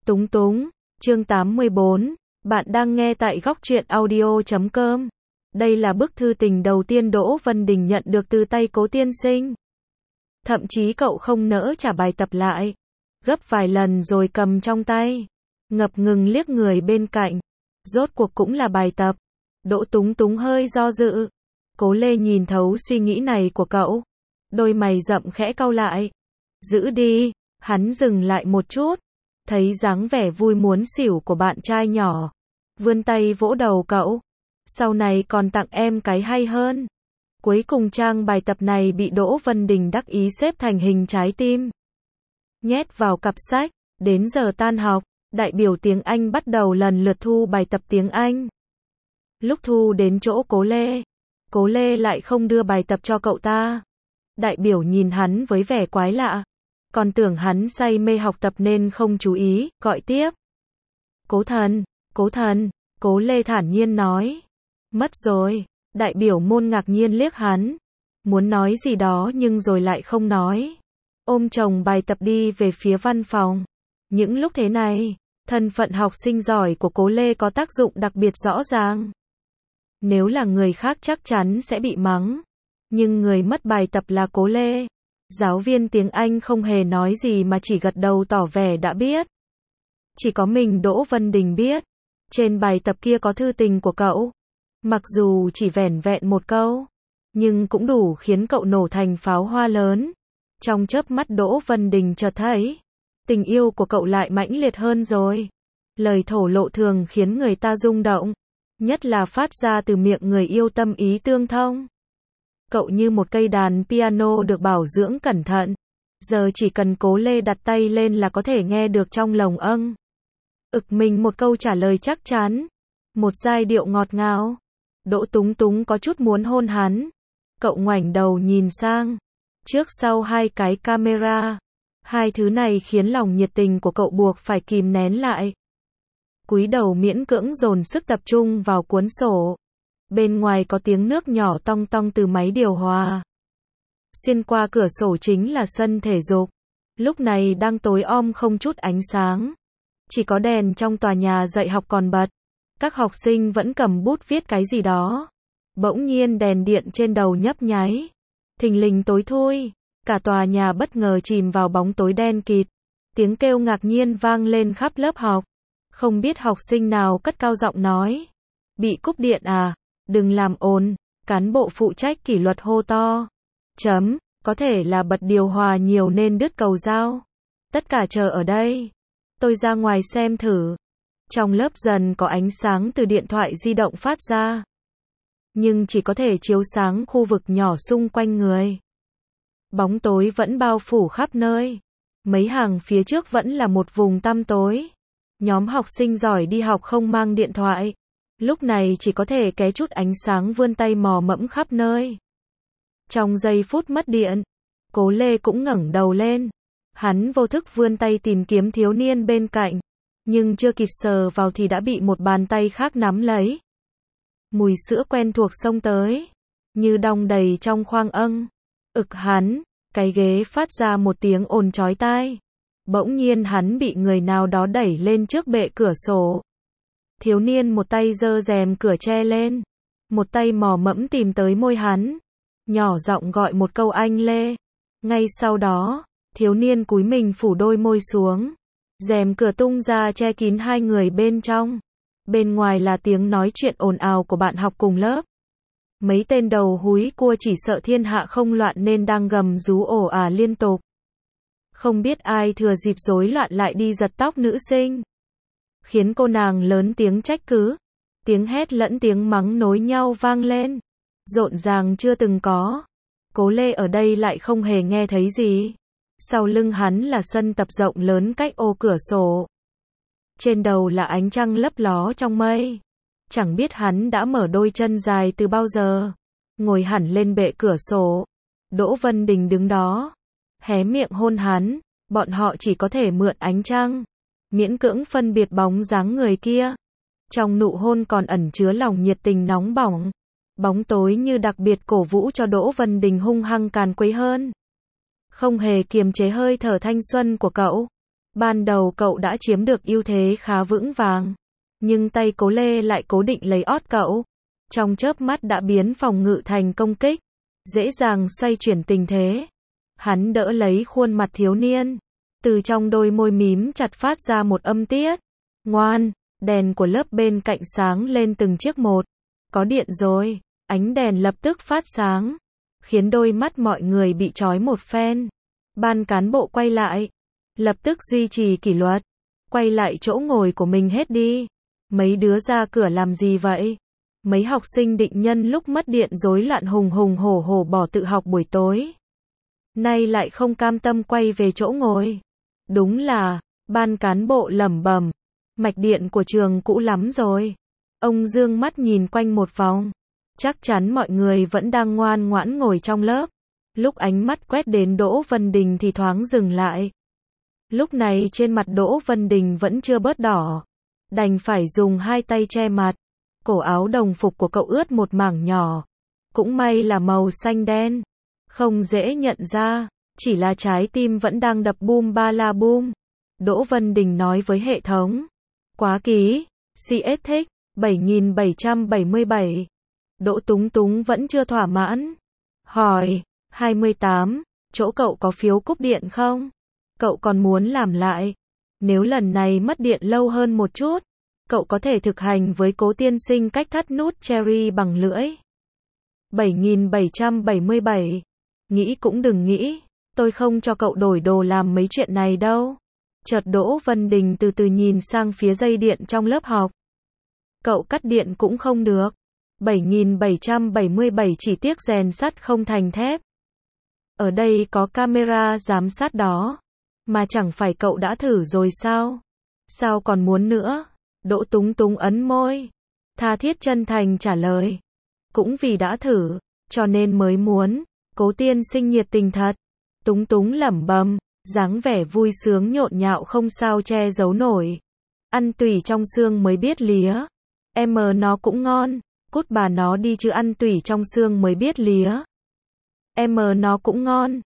Túng túng, chương 84, bạn đang nghe tại góc truyện audio.com. Đây là bức thư tình đầu tiên Đỗ Vân Đình nhận được từ tay Cố tiên sinh. Thậm chí cậu không nỡ trả bài tập lại, gấp vài lần rồi cầm trong tay, ngập ngừng liếc người bên cạnh. Rốt cuộc cũng là bài tập. Đỗ Túng Túng hơi do dự. Cố Lê nhìn thấu suy nghĩ này của cậu, đôi mày rậm khẽ cau lại. Giữ đi. Hắn dừng lại một chút, thấy dáng vẻ vui muốn xỉu của bạn trai nhỏ, vươn tay vỗ đầu cậu. Sau này còn tặng em cái hay hơn. Cuối cùng trang bài tập này bị Đỗ Vân Đình đắc ý xếp thành hình trái tim, nhét vào cặp sách. Đến giờ tan học, đại biểu tiếng Anh bắt đầu lần lượt thu bài tập tiếng Anh. Lúc thu đến chỗ Cố Lê lại không đưa bài tập cho cậu ta. Đại biểu nhìn hắn với vẻ quái lạ, còn tưởng hắn say mê học tập nên không chú ý, gọi tiếp. Cố thần, Cố Lê thản nhiên nói. Mất rồi. Đại biểu môn ngạc nhiên liếc hắn, muốn nói gì đó nhưng rồi lại không nói. Ôm chồng bài tập đi về phía văn phòng. Những lúc thế này, thân phận học sinh giỏi của Cố Lê có tác dụng đặc biệt rõ ràng. Nếu là người khác chắc chắn sẽ bị mắng, nhưng người mất bài tập là Cố Lê. Giáo viên tiếng Anh không hề nói gì mà chỉ gật đầu tỏ vẻ đã biết. Chỉ có mình Đỗ Vân Đình biết, trên bài tập kia có thư tình của cậu. Mặc dù chỉ vẻn vẹn một câu, nhưng cũng đủ khiến cậu nổ thành pháo hoa lớn. Trong chớp mắt Đỗ Vân Đình chợt thấy, tình yêu của cậu lại mãnh liệt hơn rồi. Lời thổ lộ thường khiến người ta rung động, nhất là phát ra từ miệng người yêu tâm ý tương thông. Cậu như một cây đàn piano được bảo dưỡng cẩn thận, giờ chỉ cần Cố Lê đặt tay lên là có thể nghe được trong lồng âng. Ực mình một câu trả lời chắc chắn, một giai điệu ngọt ngào. Đỗ Túng Túng có chút muốn hôn hắn. Cậu ngoảnh đầu nhìn sang, trước sau hai cái camera. Hai thứ này khiến lòng nhiệt tình của cậu buộc phải kìm nén lại. Cúi đầu miễn cưỡng dồn sức tập trung vào cuốn sổ. Bên ngoài có tiếng nước nhỏ tong tong từ máy điều hòa. Xuyên qua cửa sổ chính là sân thể dục. Lúc này đang tối om không chút ánh sáng. Chỉ có đèn trong tòa nhà dạy học còn bật. Các học sinh vẫn cầm bút viết cái gì đó. Bỗng nhiên đèn điện trên đầu nhấp nháy. Thình lình tối thui. Cả tòa nhà bất ngờ chìm vào bóng tối đen kịt. Tiếng kêu ngạc nhiên vang lên khắp lớp học. Không biết học sinh nào cất cao giọng nói. Bị cúp điện à? Đừng làm ồn. Cán bộ phụ trách kỷ luật hô to. Có thể là bật điều hòa nhiều nên đứt cầu dao. Tất cả chờ ở đây. Tôi ra ngoài xem thử. Trong lớp dần có ánh sáng từ điện thoại di động phát ra. Nhưng chỉ có thể chiếu sáng khu vực nhỏ xung quanh người. Bóng tối vẫn bao phủ khắp nơi. Mấy hàng phía trước vẫn là một vùng tăm tối. Nhóm học sinh giỏi đi học không mang điện thoại. Lúc này chỉ có thể ké chút ánh sáng vươn tay mò mẫm khắp nơi. Trong giây phút mất điện, Cố Lê cũng ngẩng đầu lên. Hắn vô thức vươn tay tìm kiếm thiếu niên bên cạnh. Nhưng chưa kịp sờ vào thì đã bị một bàn tay khác nắm lấy. Mùi sữa quen thuộc xông tới, như đong đầy trong khoang âng. Ực hắn, cái ghế phát ra một tiếng ồn chói tai. Bỗng nhiên hắn bị người nào đó đẩy lên trước bệ cửa sổ. Thiếu niên một tay giơ rèm cửa che lên, một tay mò mẫm tìm tới môi hắn, nhỏ giọng gọi một câu anh Lê. Ngay sau đó, thiếu niên cúi mình phủ đôi môi xuống. Rèm cửa tung ra che kín hai người bên trong. Bên ngoài là tiếng nói chuyện ồn ào của bạn học cùng lớp. Mấy tên đầu húi cua chỉ sợ thiên hạ không loạn nên đang gầm rú ồ ả liên tục. Không biết ai thừa dịp rối loạn lại đi giật tóc nữ sinh, khiến cô nàng lớn tiếng trách cứ. Tiếng hét lẫn tiếng mắng nối nhau vang lên, rộn ràng chưa từng có. Cố Lê ở đây lại không hề nghe thấy gì. Sau lưng hắn là sân tập rộng lớn cách ô cửa sổ. Trên đầu là ánh trăng lấp ló trong mây. Chẳng biết hắn đã mở đôi chân dài từ bao giờ. Ngồi hẳn lên bệ cửa sổ. Đỗ Vân Đình đứng đó, hé miệng hôn hắn. Bọn họ chỉ có thể mượn ánh trăng, miễn cưỡng phân biệt bóng dáng người kia. Trong nụ hôn còn ẩn chứa lòng nhiệt tình nóng bỏng. Bóng tối như đặc biệt cổ vũ cho Đỗ Vân Đình hung hăng càn quấy hơn. Không hề kiềm chế hơi thở thanh xuân của cậu. Ban đầu cậu đã chiếm được ưu thế khá vững vàng, nhưng tay Cố Lê lại cố định lấy ót cậu. Trong chớp mắt đã biến phòng ngự thành công kích, dễ dàng xoay chuyển tình thế. Hắn đỡ lấy khuôn mặt thiếu niên, từ trong đôi môi mím chặt phát ra một âm tiết. Ngoan, đèn của lớp bên cạnh sáng lên từng chiếc một. Có điện rồi, ánh đèn lập tức phát sáng, khiến đôi mắt mọi người bị chói một phen. Ban cán bộ quay lại, lập tức duy trì kỷ luật. Quay lại chỗ ngồi của mình hết đi. Mấy đứa ra cửa làm gì vậy? Mấy học sinh định nhân lúc mất điện rối loạn hùng hùng hổ hổ bỏ tự học buổi tối. Nay lại không cam tâm quay về chỗ ngồi. Đúng là, ban cán bộ lẩm bẩm, mạch điện của trường cũ lắm rồi. Ông dương mắt nhìn quanh một vòng. Chắc chắn mọi người vẫn đang ngoan ngoãn ngồi trong lớp. Lúc ánh mắt quét đến Đỗ Vân Đình thì thoáng dừng lại. Lúc này trên mặt Đỗ Vân Đình vẫn chưa bớt đỏ. Đành phải dùng hai tay che mặt. Cổ áo đồng phục của cậu ướt một mảng nhỏ. Cũng may là màu xanh đen. Không dễ nhận ra. Chỉ là trái tim vẫn đang đập bum ba la bum. Đỗ Vân Đình nói với hệ thống. Quá ký. CS thích. 7777. Đỗ Túng Túng vẫn chưa thỏa mãn. Hỏi. 28. Chỗ cậu có phiếu cúp điện không? Cậu còn muốn làm lại. Nếu lần này mất điện lâu hơn một chút, cậu có thể thực hành với Cố tiên sinh cách thắt nút cherry bằng lưỡi. 7777. Nghĩ cũng đừng nghĩ, tôi không cho cậu đổi đồ làm mấy chuyện này đâu. Chợt Đỗ Vân Đình từ từ nhìn sang phía dây điện trong lớp học. Cậu cắt điện cũng không được. 7777 chỉ tiếc rèn sắt không thành thép. Ở đây có camera giám sát đó. Mà chẳng phải cậu đã thử rồi sao? Sao còn muốn nữa? Đỗ Túng Túng ấn môi. Tha thiết chân thành trả lời. Cũng vì đã thử, cho nên mới muốn. Cố tiên sinh nhiệt tình thật. Túng Túng lẩm bẩm, dáng vẻ vui sướng nhộn nhạo không sao che giấu nổi. Ăn tùy trong xương mới biết lía. Nó cũng ngon. Cút bà nó đi chứ ăn tùy trong xương mới biết lía. Nó cũng ngon.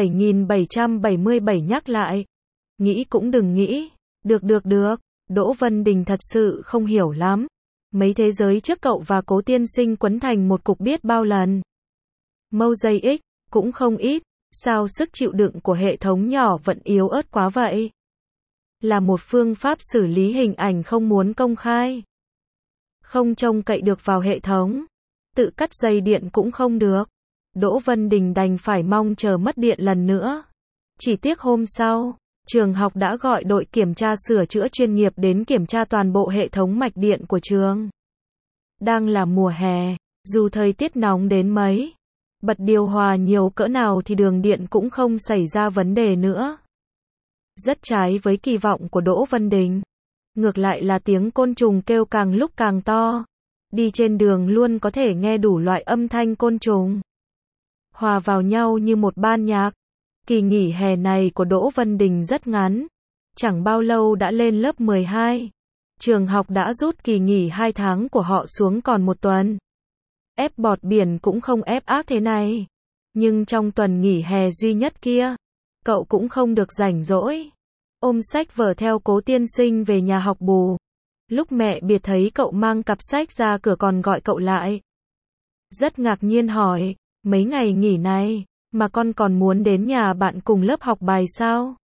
7777 nhắc lại. Nghĩ cũng đừng nghĩ. Được. Đỗ Vân Đình thật sự không hiểu lắm. Mấy thế giới trước cậu và Cố tiên sinh quấn thành một cục biết bao lần. Mâu giây X, cũng không ít. Sao sức chịu đựng của hệ thống nhỏ vẫn yếu ớt quá vậy? Là một phương pháp xử lý hình ảnh không muốn công khai. Không trông cậy được vào hệ thống. Tự cắt dây điện cũng không được. Đỗ Vân Đình đành phải mong chờ mất điện lần nữa. Chỉ tiếc hôm sau, trường học đã gọi đội kiểm tra sửa chữa chuyên nghiệp đến kiểm tra toàn bộ hệ thống mạch điện của trường. Đang là mùa hè, dù thời tiết nóng đến mấy, bật điều hòa nhiều cỡ nào thì đường điện cũng không xảy ra vấn đề nữa. Rất trái với kỳ vọng của Đỗ Vân Đình. Ngược lại là tiếng côn trùng kêu càng lúc càng to. Đi trên đường luôn có thể nghe đủ loại âm thanh côn trùng. Hòa vào nhau như một ban nhạc. Kỳ nghỉ hè này của Đỗ Vân Đình rất ngắn. Chẳng bao lâu đã lên lớp 12. Trường học đã rút kỳ nghỉ 2 tháng của họ xuống còn 1 tuần. Ép bọt biển cũng không ép ác thế này. Nhưng trong tuần nghỉ hè duy nhất kia, cậu cũng không được rảnh rỗi. Ôm sách vở theo Cố tiên sinh về nhà học bù. Lúc mẹ biệt thấy cậu mang cặp sách ra cửa còn gọi cậu lại. Rất ngạc nhiên hỏi, mấy ngày nghỉ này, mà con còn muốn đến nhà bạn cùng lớp học bài sao?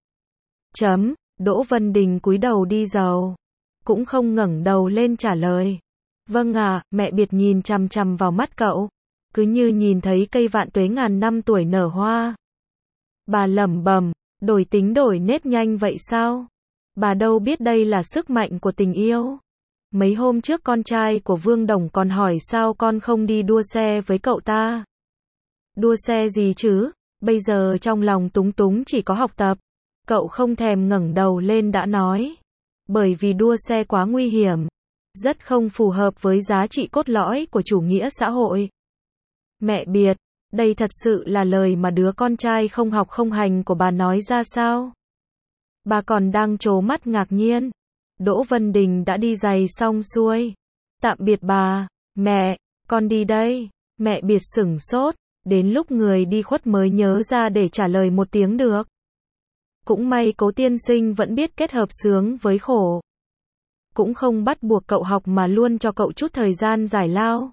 Đỗ Vân Đình cúi đầu đi dầu. Cũng không ngẩng đầu lên trả lời. Vâng ạ, mẹ biệt nhìn chằm chằm vào mắt cậu. Cứ như nhìn thấy cây vạn tuế ngàn năm tuổi nở hoa. Bà lẩm bẩm, đổi tính đổi nết nhanh vậy sao? Bà đâu biết đây là sức mạnh của tình yêu. Mấy hôm trước con trai của Vương Đồng còn hỏi sao con không đi đua xe với cậu ta. Đua xe gì chứ? Bây giờ trong lòng Túng Túng chỉ có học tập. Cậu không thèm ngẩng đầu lên đã nói. Bởi vì đua xe quá nguy hiểm. Rất không phù hợp với giá trị cốt lõi của chủ nghĩa xã hội. Mẹ biệt, đây thật sự là lời mà đứa con trai không học không hành của bà nói ra sao? Bà còn đang trố mắt ngạc nhiên. Đỗ Vân Đình đã đi giày xong xuôi. Tạm biệt bà. Mẹ, con đi đây. Mẹ biệt sửng sốt. Đến lúc người đi khuất mới nhớ ra để trả lời một tiếng được. Cũng may Cố tiên sinh vẫn biết kết hợp sướng với khổ. Cũng không bắt buộc cậu học mà luôn cho cậu chút thời gian giải lao.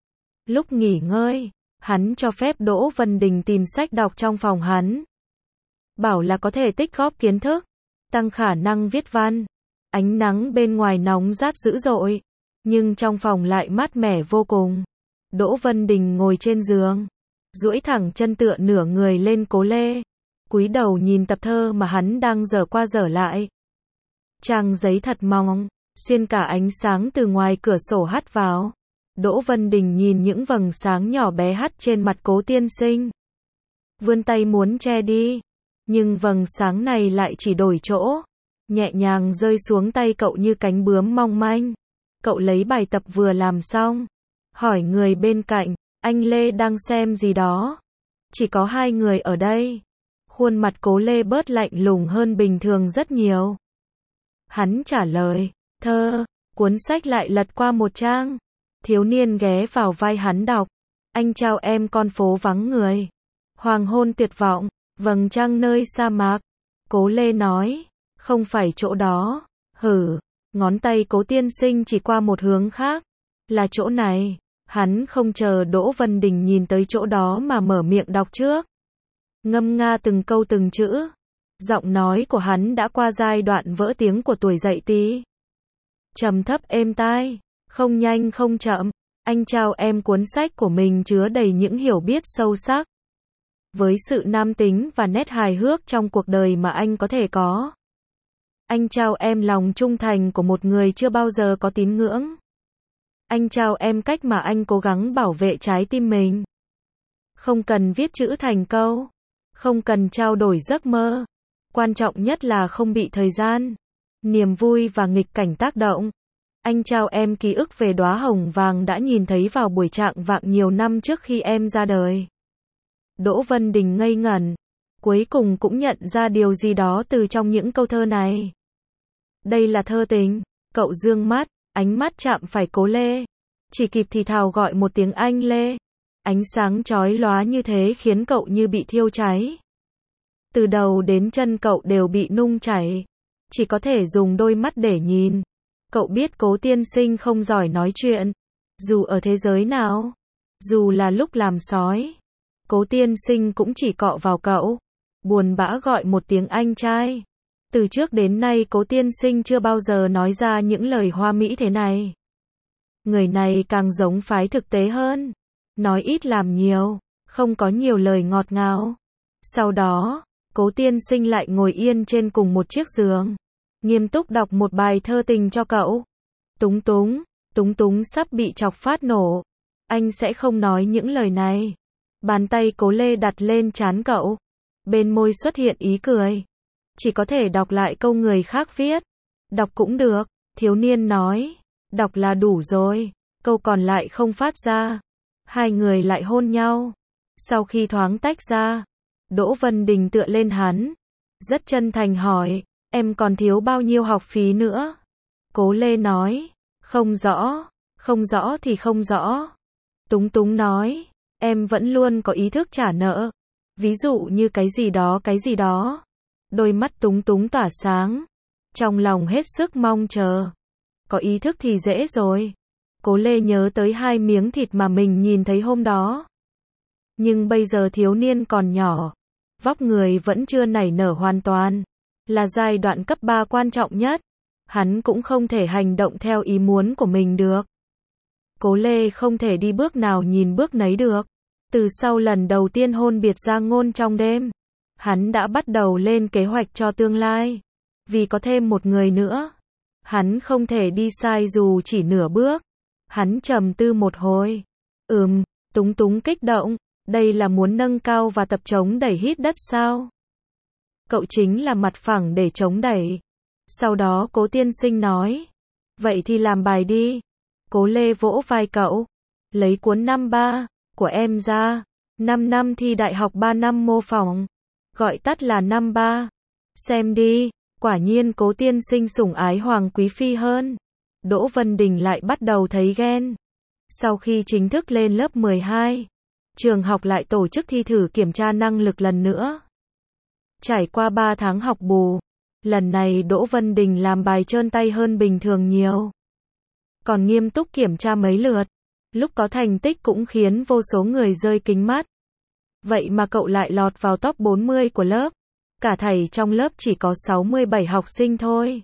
Lúc nghỉ ngơi, hắn cho phép Đỗ Vân Đình tìm sách đọc trong phòng hắn. Bảo là có thể tích góp kiến thức, tăng khả năng viết văn. Ánh nắng bên ngoài nóng rát dữ dội, nhưng trong phòng lại mát mẻ vô cùng. Đỗ Vân Đình ngồi trên giường, duỗi thẳng chân tựa nửa người lên Cố Lê, cúi đầu nhìn tập thơ mà hắn đang dở qua dở lại. Trang giấy thật mỏng, xuyên cả ánh sáng từ ngoài cửa sổ hắt vào. Đỗ Vân Đình nhìn những vầng sáng nhỏ bé hắt trên mặt Cố tiên sinh. Vươn tay muốn che đi, nhưng vầng sáng này lại chỉ đổi chỗ, nhẹ nhàng rơi xuống tay cậu như cánh bướm mong manh. Cậu lấy bài tập vừa làm xong, hỏi người bên cạnh, anh Lê đang xem gì đó? Chỉ có hai người ở đây. Khuôn mặt Cố Lê bớt lạnh lùng hơn bình thường rất nhiều. Hắn trả lời, thơ. Cuốn sách lại lật qua một trang. Thiếu niên ghé vào vai hắn đọc. Anh chào em con phố vắng người. Hoàng hôn tuyệt vọng, vầng trăng nơi sa mạc. Cố Lê nói, không phải chỗ đó. Hử, ngón tay Cố tiên sinh chỉ qua một hướng khác. Là chỗ này. Hắn không chờ Đỗ Vân Đình nhìn tới chỗ đó mà mở miệng đọc trước. Ngâm nga từng câu từng chữ. Giọng nói của hắn đã qua giai đoạn vỡ tiếng của tuổi dậy tí. Trầm thấp êm tai, không nhanh không chậm. Anh trao em cuốn sách của mình chứa đầy những hiểu biết sâu sắc. Với sự nam tính và nét hài hước trong cuộc đời mà anh có thể có. Anh trao em lòng trung thành của một người chưa bao giờ có tín ngưỡng. Anh trao em cách mà anh cố gắng bảo vệ trái tim mình. Không cần viết chữ thành câu. Không cần trao đổi giấc mơ. Quan trọng nhất là không bị thời gian, niềm vui và nghịch cảnh tác động. Anh trao em ký ức về đóa hồng vàng đã nhìn thấy vào buổi trạng vạng nhiều năm trước khi em ra đời. Đỗ Vân Đình ngây ngẩn, cuối cùng cũng nhận ra điều gì đó từ trong những câu thơ này. Đây là thơ tình. Cậu dương mắt, ánh mắt chạm phải Cố Lê. Chỉ kịp thì thào gọi một tiếng anh Lê. Ánh sáng chói lóa như thế khiến cậu như bị thiêu cháy. Từ đầu đến chân cậu đều bị nung chảy. Chỉ có thể dùng đôi mắt để nhìn. Cậu biết Cố tiên sinh không giỏi nói chuyện. Dù ở thế giới nào. Dù là lúc làm sói. Cố tiên sinh cũng chỉ cọ vào cậu. Buồn bã gọi một tiếng anh trai. Từ trước đến nay Cố tiên sinh chưa bao giờ nói ra những lời hoa mỹ thế này. Người này càng giống phái thực tế hơn. Nói ít làm nhiều. Không có nhiều lời ngọt ngào. Sau đó, Cố tiên sinh lại ngồi yên trên cùng một chiếc giường. Nghiêm túc đọc một bài thơ tình cho cậu. Túng túng sắp bị chọc phát nổ. Anh sẽ không nói những lời này. Bàn tay Cố Lê đặt lên trán cậu. Bên môi xuất hiện ý cười. Chỉ có thể đọc lại câu người khác viết. Đọc cũng được, thiếu niên nói. Đọc là đủ rồi. Câu còn lại không phát ra. Hai người lại hôn nhau. Sau khi thoáng tách ra, Đỗ Vân Đình tựa lên hắn. Rất chân thành hỏi, em còn thiếu bao nhiêu học phí nữa? Cố Lê nói, không rõ thì không rõ. Túng nói, em vẫn luôn có ý thức trả nợ. Ví dụ như cái gì đó. Đôi mắt Túng tỏa sáng. Trong lòng hết sức mong chờ. Có ý thức thì dễ rồi. Cố Lê nhớ tới 2 miếng thịt mà mình nhìn thấy hôm đó. Nhưng bây giờ thiếu niên còn nhỏ. Vóc người vẫn chưa nảy nở hoàn toàn. Là giai đoạn cấp 3 quan trọng nhất. Hắn cũng không thể hành động theo ý muốn của mình được. Cố Lê không thể đi bước nào nhìn bước nấy được. Từ sau lần đầu tiên hôn biệt ra ngôn trong đêm, hắn đã bắt đầu lên kế hoạch cho tương lai. Vì có thêm một người nữa, hắn không thể đi sai dù chỉ nửa bước. Hắn trầm tư một hồi. Túng kích động. Đây là muốn nâng cao và tập chống đẩy hít đất sao? Cậu chính là mặt phẳng để chống đẩy. Sau đó Cố tiên sinh nói. Vậy thì làm bài đi. Cố Lê vỗ vai cậu. Lấy cuốn năm 3 của em ra. 5 năm thi đại học 3 năm mô phỏng. Gọi tắt là năm 3. Xem đi. Quả nhiên Cố tiên sinh sủng ái Hoàng Quý Phi hơn. Đỗ Vân Đình lại bắt đầu thấy ghen. Sau khi chính thức lên lớp 12, trường học lại tổ chức thi thử kiểm tra năng lực lần nữa. Trải qua 3 tháng học bù, lần này Đỗ Vân Đình làm bài trơn tay hơn bình thường nhiều. Còn nghiêm túc kiểm tra mấy lượt, lúc có thành tích cũng khiến vô số người rơi kính mắt. Vậy mà cậu lại lọt vào top 40 của lớp. Cả thầy trong lớp chỉ có 67 học sinh thôi.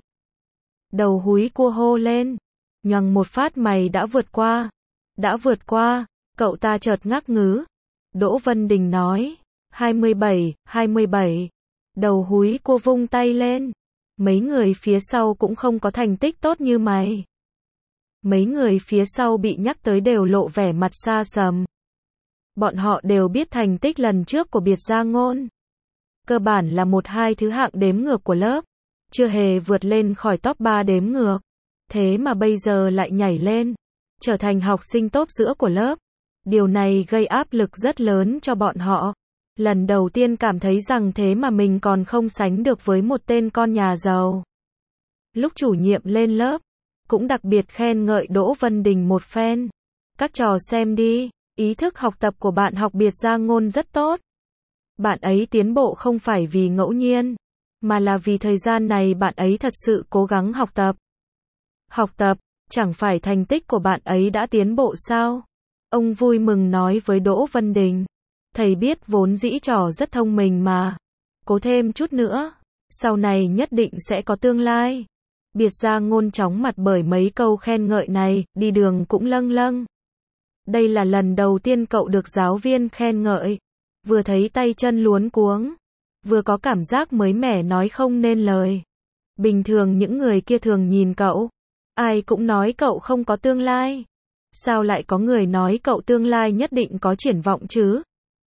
Đầu húi cua hô lên. Nhoằng một phát mày đã vượt qua. Đã vượt qua, cậu ta chợt ngắc ngứ. Đỗ Vân Đình nói. 27, 27. Đầu húi cua vung tay lên. Mấy người phía sau cũng không có thành tích tốt như mày. Mấy người phía sau bị nhắc tới đều lộ vẻ mặt xa sầm. Bọn họ đều biết thành tích lần trước của Biệt Gia Ngôn. Cơ bản là 1-2 thứ hạng đếm ngược của lớp. Chưa hề vượt lên khỏi top 3 đếm ngược. Thế mà bây giờ lại nhảy lên. Trở thành học sinh top giữa của lớp. Điều này gây áp lực rất lớn cho bọn họ. Lần đầu tiên cảm thấy rằng thế mà mình còn không sánh được với một tên con nhà giàu. Lúc chủ nhiệm lên lớp, cũng đặc biệt khen ngợi Đỗ Vân Đình một phen. Các trò xem đi, ý thức học tập của bạn học Biệt Gia Ngôn rất tốt. Bạn ấy tiến bộ không phải vì ngẫu nhiên, mà là vì thời gian này bạn ấy thật sự cố gắng học tập. Học tập, chẳng phải thành tích của bạn ấy đã tiến bộ sao? Ông vui mừng nói với Đỗ Vân Đình. Thầy biết vốn dĩ trò rất thông minh mà. Cố thêm chút nữa, sau này nhất định sẽ có tương lai. Biệt Gia Ngôn chóng mặt bởi mấy câu khen ngợi này, đi đường cũng lâng lâng. Đây là lần đầu tiên cậu được giáo viên khen ngợi. Vừa thấy tay chân luống cuống, vừa có cảm giác mới mẻ nói không nên lời. Bình thường những người kia thường nhìn cậu, ai cũng nói cậu không có tương lai. Sao lại có người nói cậu tương lai nhất định có triển vọng chứ?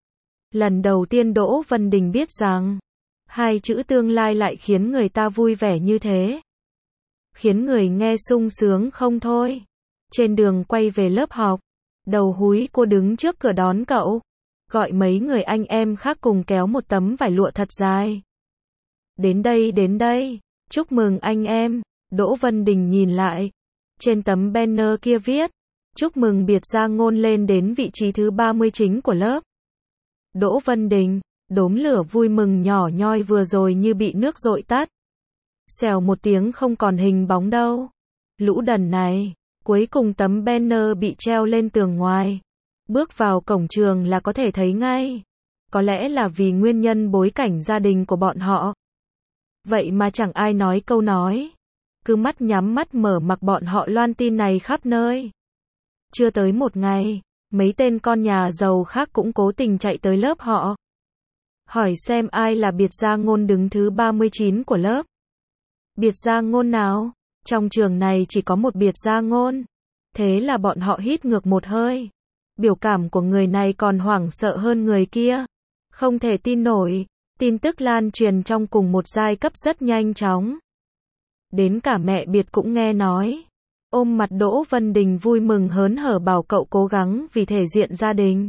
Lần đầu tiên Đỗ Vân Đình biết rằng, hai chữ tương lai lại khiến người ta vui vẻ như thế. Khiến người nghe sung sướng không thôi. Trên đường quay về lớp học, đầu húi cô đứng trước cửa đón cậu. Gọi mấy người anh em khác cùng kéo một tấm vải lụa thật dài. Đến đây, chúc mừng anh em. Đỗ Vân Đình nhìn lại. Trên tấm banner kia viết, chúc mừng Biệt Gia Ngôn lên đến vị trí thứ 30 chính của lớp. Đỗ Vân Đình, đốm lửa vui mừng nhỏ nhoi vừa rồi như bị nước dội tắt. Xèo một tiếng không còn hình bóng đâu. Lũ đần này, cuối cùng tấm banner bị treo lên tường ngoài. Bước vào cổng trường là có thể thấy ngay. Có lẽ là vì nguyên nhân bối cảnh gia đình của bọn họ. Vậy mà chẳng ai nói câu nói. Cứ mắt nhắm mắt mở mặc bọn họ loan tin này khắp nơi. Chưa tới một ngày, mấy tên con nhà giàu khác cũng cố tình chạy tới lớp họ. Hỏi xem ai là Biệt Gia Ngôn đứng thứ 39 của lớp. Biệt Gia Ngôn nào? Trong trường này chỉ có một Biệt Gia Ngôn. Thế là bọn họ hít ngược một hơi. Biểu cảm của người này còn hoảng sợ hơn người kia. Không thể tin nổi, tin tức lan truyền trong cùng một giai cấp rất nhanh chóng. Đến cả mẹ Biệt cũng nghe nói. Ôm mặt Đỗ Vân Đình vui mừng hớn hở bảo cậu cố gắng vì thể diện gia đình.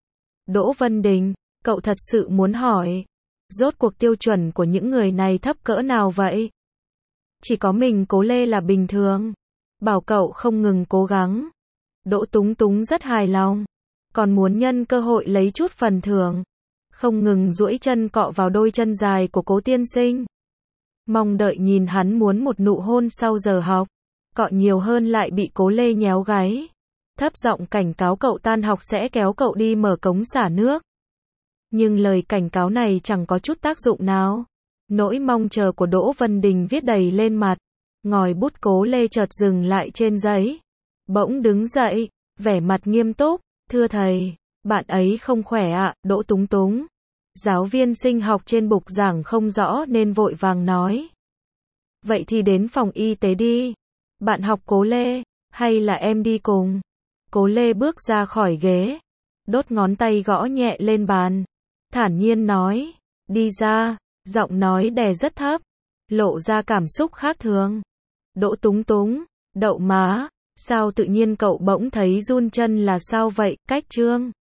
Đỗ Vân Đình, cậu thật sự muốn hỏi, rốt cuộc tiêu chuẩn của những người này thấp cỡ nào vậy? Chỉ có mình Cố Lê là bình thường. Bảo cậu không ngừng cố gắng. Đỗ Túng Túng rất hài lòng. Còn muốn nhân cơ hội lấy chút phần thưởng. Không ngừng duỗi chân cọ vào đôi chân dài của Cố tiên sinh. Mong đợi nhìn hắn muốn một nụ hôn sau giờ học. Cọ nhiều hơn lại bị Cố Lê nhéo gáy. Thấp giọng cảnh cáo cậu tan học sẽ kéo cậu đi mở cống xả nước. Nhưng lời cảnh cáo này chẳng có chút tác dụng nào. Nỗi mong chờ của Đỗ Vân Đình viết đầy lên mặt. Ngòi bút Cố Lê chợt dừng lại trên giấy. Bỗng đứng dậy, vẻ mặt nghiêm túc. Thưa thầy, bạn ấy không khỏe ạ. Đỗ Túng Túng. Giáo viên sinh học trên bục giảng không rõ nên vội vàng nói. Vậy thì đến phòng y tế đi. Bạn học Cố Lê, hay là em đi cùng? Cố Lê bước ra khỏi ghế. Đốt ngón tay gõ nhẹ lên bàn. Thản nhiên nói. Đi ra. Giọng nói đè rất thấp. Lộ ra cảm xúc khác thường. Đỗ Túng Túng. Đậu má. Sao tự nhiên cậu bỗng thấy run chân là sao vậy? Cách Trương